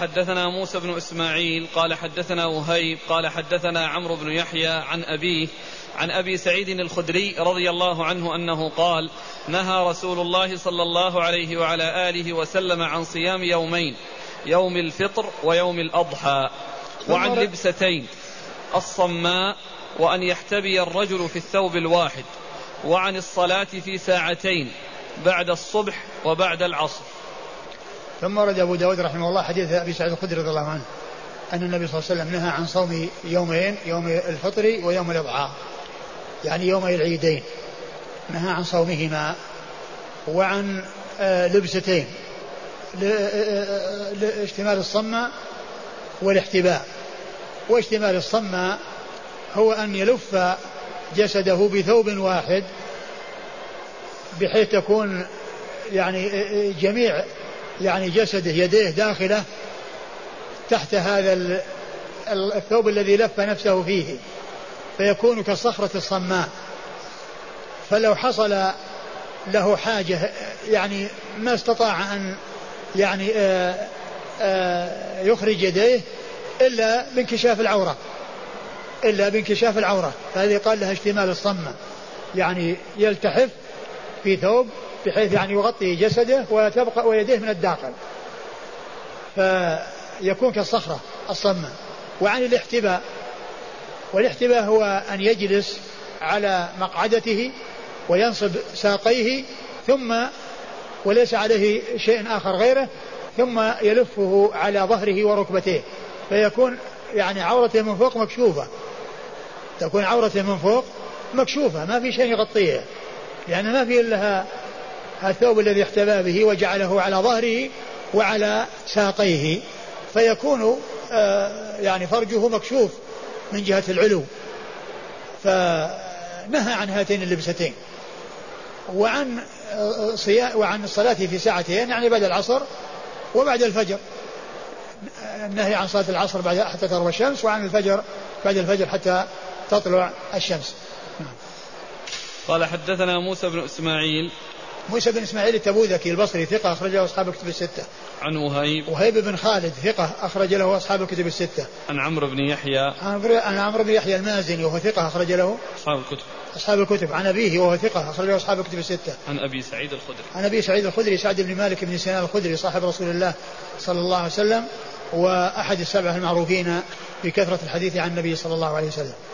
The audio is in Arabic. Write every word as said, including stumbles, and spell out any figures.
حدثنا موسى بن إسماعيل قال حدثنا وهيب قال حدثنا عمرو بن يحيى عن أبيه عن أبي سعيد الخدري رضي الله عنه أنه قال نهى رسول الله صلى الله عليه وعلى آله وسلم عن صيام يومين يوم الفطر ويوم الأضحى وعن لبستين الصماء وأن يحتبي الرجل في الثوب الواحد وعن الصلاة في ساعتين بعد الصبح وبعد العصر. ثم ورد أبو داود رحمه الله حديث أبي سعيد الخدري رضي الله عنه أن النبي صلى الله عليه وسلم نهى عن صوم يومين يوم الفطر ويوم الأضحى يعني يومي العيدين نهى عن صومهما وعن لبستين لاشتمال الصمة والاحتباء. واشتمال الصمة هو أن يلف جسده بثوب واحد بحيث تكون يعني جميع يعني جسده يديه داخله تحت هذا الثوب الذي لف نفسه فيه فيكون كالصخرة الصماء. فلو حصل له حاجة يعني ما استطاع أن يعني آآ آآ يخرج يديه إلا بانكشاف العورة إلا بانكشاف العورة فهذه قال لها اشتمال الصمة يعني يلتحف في ثوب بحيث يعني يغطي جسده وتبقى ويديه من الداخل فيكون كالصخرة الصمة. وعن الاحتباء والاحتباء هو أن يجلس على مقعدته وينصب ساقيه ثم وليس عليه شيء آخر غيره ثم يلفه على ظهره وركبتيه فيكون يعني عورته من فوق مكشوفة تكون عورته من فوق مكشوفة ما في شيء يغطيه يعني ما في إلا الثوب الذي احتبى به وجعله على ظهره وعلى ساقيه فيكون آه يعني فرجه مكشوف من جهة العلو. فنهى عن هاتين اللبستين. وعن صيام وعن الصلاة في ساعتين يعني بعد العصر وبعد الفجر النهي عن صلاة العصر بعد حتى تغرب الشمس وعن الفجر بعد الفجر حتى تطلع الشمس. قال حدثنا موسى بن إسماعيل موسى بن إسماعيل التبوذكي البصري ثقة أخرج له أصحاب الكتب الستة. عن وهيب وهيب بن خالد ثقة أخرج له أصحاب الكتب الستة. عن عمرو بن يحيى عن عمرو بن يحيى المازني وهو ثقة أخرج له أصحاب الكتب أصحاب الكتب. عن أبيه وهو ثقة أخرج له أصحاب الكتب الستة. عن أبي سعيد الخدري عن أبي سعيد الخدري سعد بن مالك بن سنان الخدري صاحب رسول الله صلى الله عليه وسلم وأحد السبعة المعروفين بكثرة الحديث عن النبي صلى الله عليه وسلم.